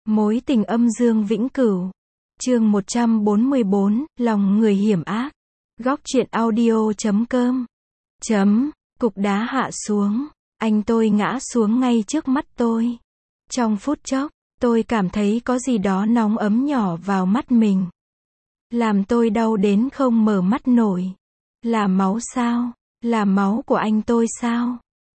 Mối tình âm dương vĩnh cửu. Chương 144, lòng người hiểm ác. Góc truyện audio.com. Cục đá hạ xuống. Anh tôi ngã xuống ngay trước mắt tôi. Trong phút chốc, tôi cảm thấy có gì đó nóng ấm nhỏ vào mắt mình. Làm tôi đau đến không mở mắt nổi. Là máu sao? Là máu của anh tôi sao?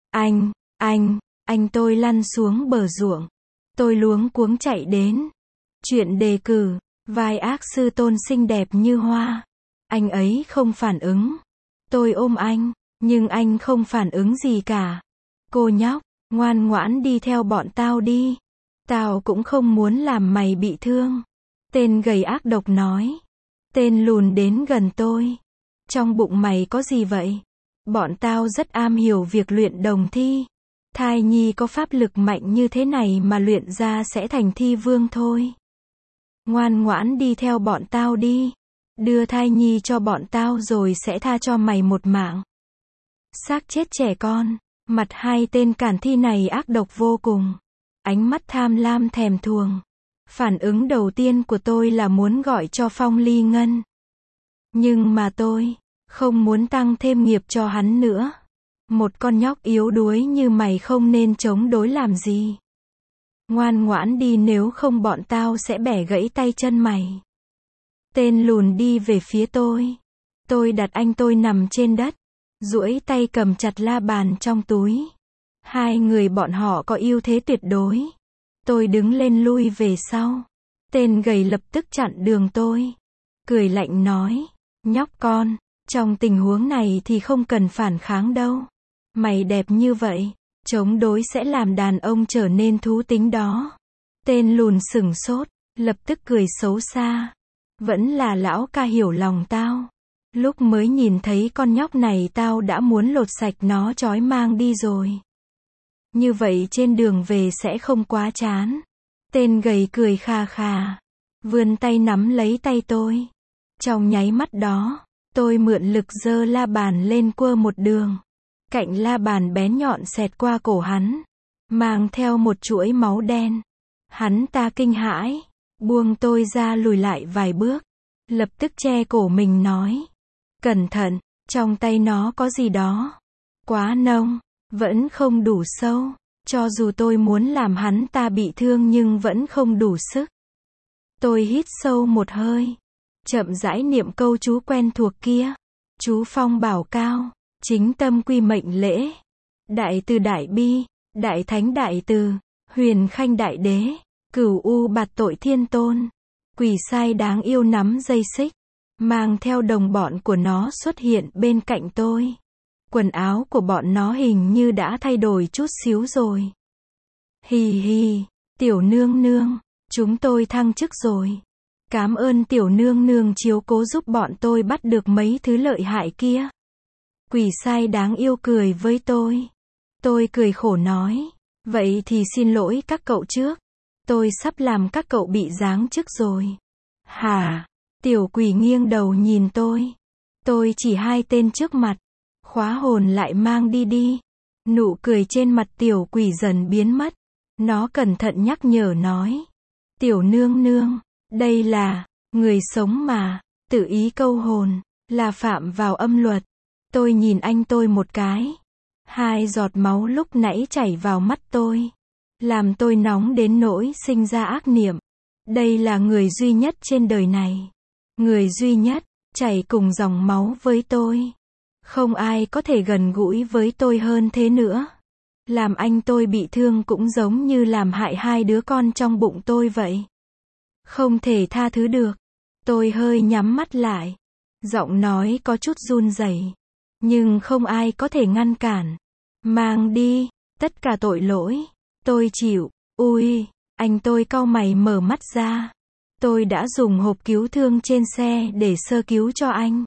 Anh tôi lăn xuống bờ ruộng. Tôi luống cuống chạy đến. Chuyện đề cử, vai ác sư tôn xinh đẹp như hoa. Anh ấy không phản ứng. Tôi ôm anh, nhưng anh không phản ứng gì cả. Cô nhóc, ngoan ngoãn đi theo bọn tao đi. Tao cũng không muốn làm mày bị thương. Tên gầy ác độc nói. Tên lùn đến gần tôi. Trong bụng mày có gì vậy? Bọn tao rất am hiểu việc luyện đồng thi. Thai nhi có pháp lực mạnh như thế này mà luyện ra sẽ thành thi vương thôi. Ngoan ngoãn đi theo bọn tao đi. Đưa thai nhi cho bọn tao rồi sẽ tha cho mày một mạng. Xác chết trẻ con. Mặt hai tên cản thi này ác độc vô cùng. Ánh mắt tham lam thèm thuồng. Phản ứng đầu tiên của tôi là muốn gọi cho Phong Ly Ngân. Nhưng mà tôi không muốn tăng thêm nghiệp cho hắn nữa. Một con nhóc yếu đuối như mày không nên chống đối làm gì. Ngoan ngoãn đi, nếu không bọn tao sẽ bẻ gãy tay chân mày. Tên lùn đi về phía tôi. Tôi đặt anh tôi nằm trên đất, duỗi tay cầm chặt la bàn trong túi. Hai người bọn họ có ưu thế tuyệt đối. Tôi đứng lên lui về sau. Tên gầy lập tức chặn đường tôi. Cười lạnh nói, nhóc con, trong tình huống này thì không cần phản kháng đâu. Mày đẹp như vậy, chống đối sẽ làm đàn ông trở nên thú tính đó. Tên lùn sửng sốt, lập tức cười xấu xa. Vẫn là lão ca hiểu lòng tao. Lúc mới nhìn thấy con nhóc này tao đã muốn lột sạch nó trói mang đi rồi. Như vậy trên đường về sẽ không quá chán. Tên gầy cười khà khà, vươn tay nắm lấy tay tôi. Trong nháy mắt đó, tôi mượn lực giơ la bàn lên quơ một đường. Cạnh la bàn bén nhọn xẹt qua cổ hắn, mang theo một chuỗi máu đen. Hắn ta kinh hãi, buông tôi ra lùi lại vài bước, lập tức che cổ mình nói. Cẩn thận, trong tay nó có gì đó. Quá nông, vẫn không đủ sâu. Cho dù tôi muốn làm hắn ta bị thương nhưng vẫn không đủ sức. Tôi hít sâu một hơi, chậm rãi niệm câu chú quen thuộc kia. Chú Phong bảo cao, chính tâm quy mệnh lễ. Đại từ đại bi, đại thánh đại từ, huyền khanh đại đế, cửu u bạt tội thiên tôn. Quỷ sai đáng yêu nắm dây xích, mang theo đồng bọn của nó xuất hiện bên cạnh tôi. Quần áo của bọn nó hình như đã thay đổi chút xíu rồi. Hì hì, tiểu nương nương, chúng tôi thăng chức rồi. Cảm ơn tiểu nương nương chiếu cố giúp bọn tôi bắt được mấy thứ lợi hại kia. Quỷ sai đáng yêu cười với tôi. Tôi cười khổ nói, vậy thì xin lỗi các cậu trước. Tôi sắp làm các cậu bị giáng chức rồi. Hả? Tiểu quỷ nghiêng đầu nhìn tôi. Tôi chỉ hai tên trước mặt. Khóa hồn lại mang đi đi. Nụ cười trên mặt tiểu quỷ dần biến mất. Nó cẩn thận nhắc nhở nói. Tiểu nương nương, đây là người sống mà, tự ý câu hồn, là phạm vào âm luật. Tôi nhìn anh tôi một cái. Hai giọt máu lúc nãy chảy vào mắt tôi. Làm tôi nóng đến nỗi sinh ra ác niệm. Đây là người duy nhất trên đời này. Người duy nhất, chảy cùng dòng máu với tôi. Không ai có thể gần gũi với tôi hơn thế nữa. Làm anh tôi bị thương cũng giống như làm hại hai đứa con trong bụng tôi vậy. Không thể tha thứ được. Tôi hơi nhắm mắt lại. Giọng nói có chút run rẩy, nhưng không ai có thể ngăn cản. Mang đi, tất cả tội lỗi. Tôi chịu. Ui, anh tôi cau mày mở mắt ra. Tôi đã dùng hộp cứu thương trên xe để sơ cứu cho anh.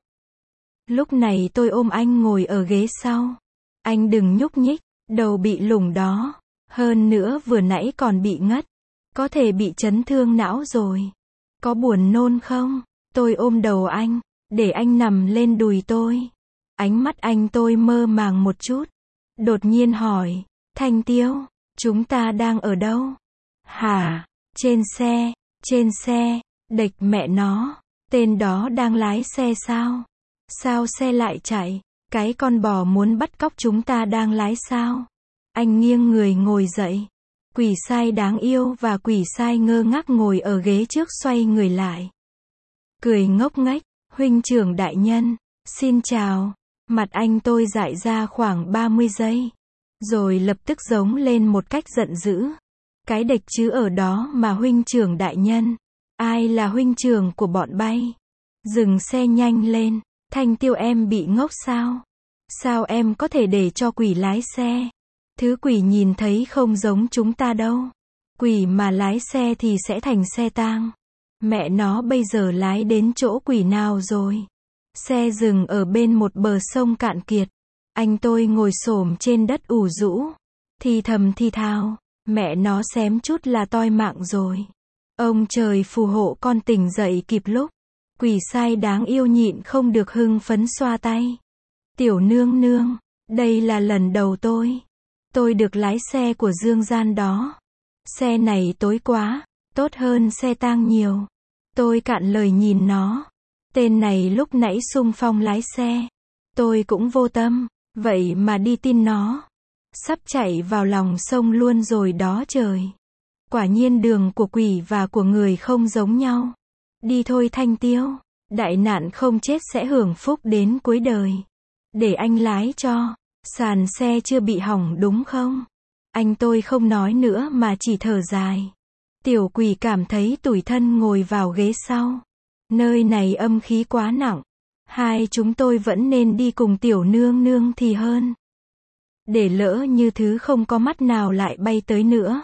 Lúc này tôi ôm anh ngồi ở ghế sau. Anh đừng nhúc nhích, đầu bị lủng đó. Hơn nữa vừa nãy còn bị ngất. Có thể bị chấn thương não rồi. Có buồn nôn không? Tôi ôm đầu anh, để anh nằm lên đùi tôi. Ánh mắt anh tôi mơ màng một chút. Đột nhiên hỏi, Thanh Tiêu, chúng ta đang ở đâu? Hả? trên xe, địch mẹ nó, tên đó đang lái xe sao? Sao xe lại chạy? Cái con bò muốn bắt cóc chúng ta đang lái sao? Anh nghiêng người ngồi dậy. Quỷ sai đáng yêu và quỷ sai ngơ ngác ngồi ở ghế trước xoay người lại. Cười ngốc nghếch, huynh trưởng đại nhân, xin chào. Mặt anh tôi dại ra khoảng 30 giây. Rồi lập tức giống lên một cách giận dữ. Cái địch chứ ở đó mà huynh trưởng đại nhân. Ai là huynh trưởng của bọn bay? Dừng xe nhanh lên. Thanh Tiêu em bị ngốc sao? Sao em có thể để cho quỷ lái xe? Thứ quỷ nhìn thấy không giống chúng ta đâu. Quỷ mà lái xe thì sẽ thành xe tang. Mẹ nó bây giờ lái đến chỗ quỷ nào rồi? Xe dừng ở bên một bờ sông cạn kiệt. Anh tôi ngồi xổm trên đất ủ rũ. Thì thầm thì thào. Mẹ nó xém chút là toi mạng rồi. Ông trời phù hộ con tỉnh dậy kịp lúc. Quỷ sai đáng yêu nhịn không được hưng phấn xoa tay. Tiểu nương nương, đây là lần đầu tôi được lái xe của Dương Gian đó. Xe này tối quá, tốt hơn xe tang nhiều. Tôi cạn lời nhìn nó. Tên này lúc nãy xung phong lái xe. Tôi cũng vô tâm, vậy mà đi tin nó. Sắp chạy vào lòng sông luôn rồi đó trời. Quả nhiên đường của quỷ và của người không giống nhau. Đi thôi Thanh Tiêu, đại nạn không chết sẽ hưởng phúc đến cuối đời. Để anh lái cho, sàn xe chưa bị hỏng đúng không? Anh tôi không nói nữa mà chỉ thở dài. Tiểu quỷ cảm thấy tủi thân ngồi vào ghế sau. Nơi này âm khí quá nặng. Hai chúng tôi vẫn nên đi cùng tiểu nương nương thì hơn. Để lỡ như thứ không có mắt nào lại bay tới nữa.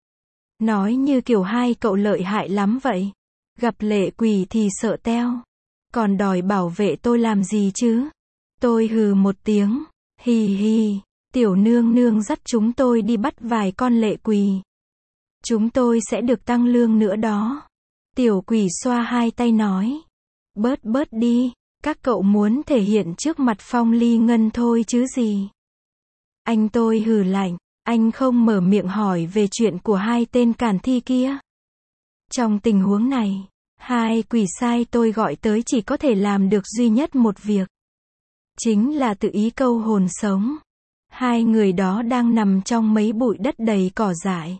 Nói như kiểu hai cậu lợi hại lắm vậy. Gặp lệ quỷ thì sợ teo. Còn đòi bảo vệ tôi làm gì chứ? Tôi hừ một tiếng. Hì hì. Tiểu nương nương dắt chúng tôi đi bắt vài con lệ quỷ. Chúng tôi sẽ được tăng lương nữa đó. Tiểu quỷ xoa hai tay nói. Bớt đi. Các cậu muốn thể hiện trước mặt Phong Ly Ngân thôi chứ gì. Anh tôi hừ lạnh. Anh không mở miệng hỏi về chuyện của hai tên càn thi kia. Trong tình huống này, hai quỷ sai tôi gọi tới chỉ có thể làm được duy nhất một việc. Chính là tự ý câu hồn sống. Hai người đó đang nằm trong mấy bụi đất đầy cỏ dại.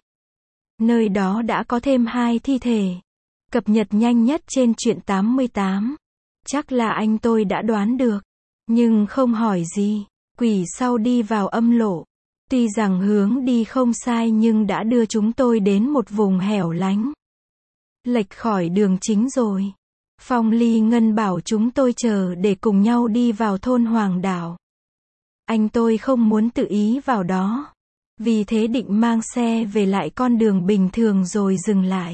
Nơi đó đã có thêm hai thi thể. Cập nhật nhanh nhất trên Truyện 88. Chắc là anh tôi đã đoán được. Nhưng không hỏi gì. Quỷ sau đi vào âm lộ. Tuy rằng hướng đi không sai nhưng đã đưa chúng tôi đến một vùng hẻo lánh. Lệch khỏi đường chính rồi. Phong Ly Ngân bảo chúng tôi chờ để cùng nhau đi vào thôn Hoàng Đảo. Anh tôi không muốn tự ý vào đó. Vì thế định mang xe về lại con đường bình thường rồi dừng lại.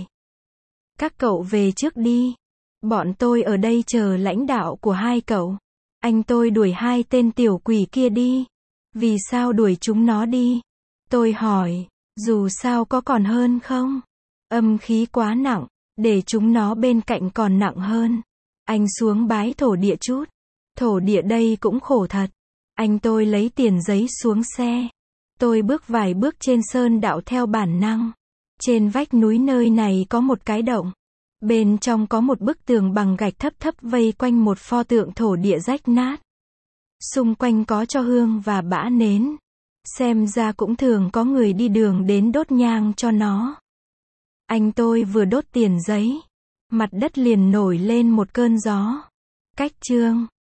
Các cậu về trước đi. Bọn tôi ở đây chờ lãnh đạo của hai cậu. Anh tôi đuổi hai tên tiểu quỷ kia đi. Vì sao đuổi chúng nó đi? Tôi hỏi, dù sao có còn hơn không? Âm khí quá nặng, để chúng nó bên cạnh còn nặng hơn. Anh xuống bái thổ địa chút. Thổ địa đây cũng khổ thật. Anh tôi lấy tiền giấy xuống xe. Tôi bước vài bước trên sơn đạo theo bản năng. Trên vách núi nơi này có một cái động. Bên trong có một bức tường bằng gạch thấp thấp vây quanh một pho tượng thổ địa rách nát. Xung quanh có tro hương và bã nến. Xem ra cũng thường có người đi đường đến đốt nhang cho nó. Anh tôi vừa đốt tiền giấy. Mặt đất liền nổi lên một cơn gió. Cách chương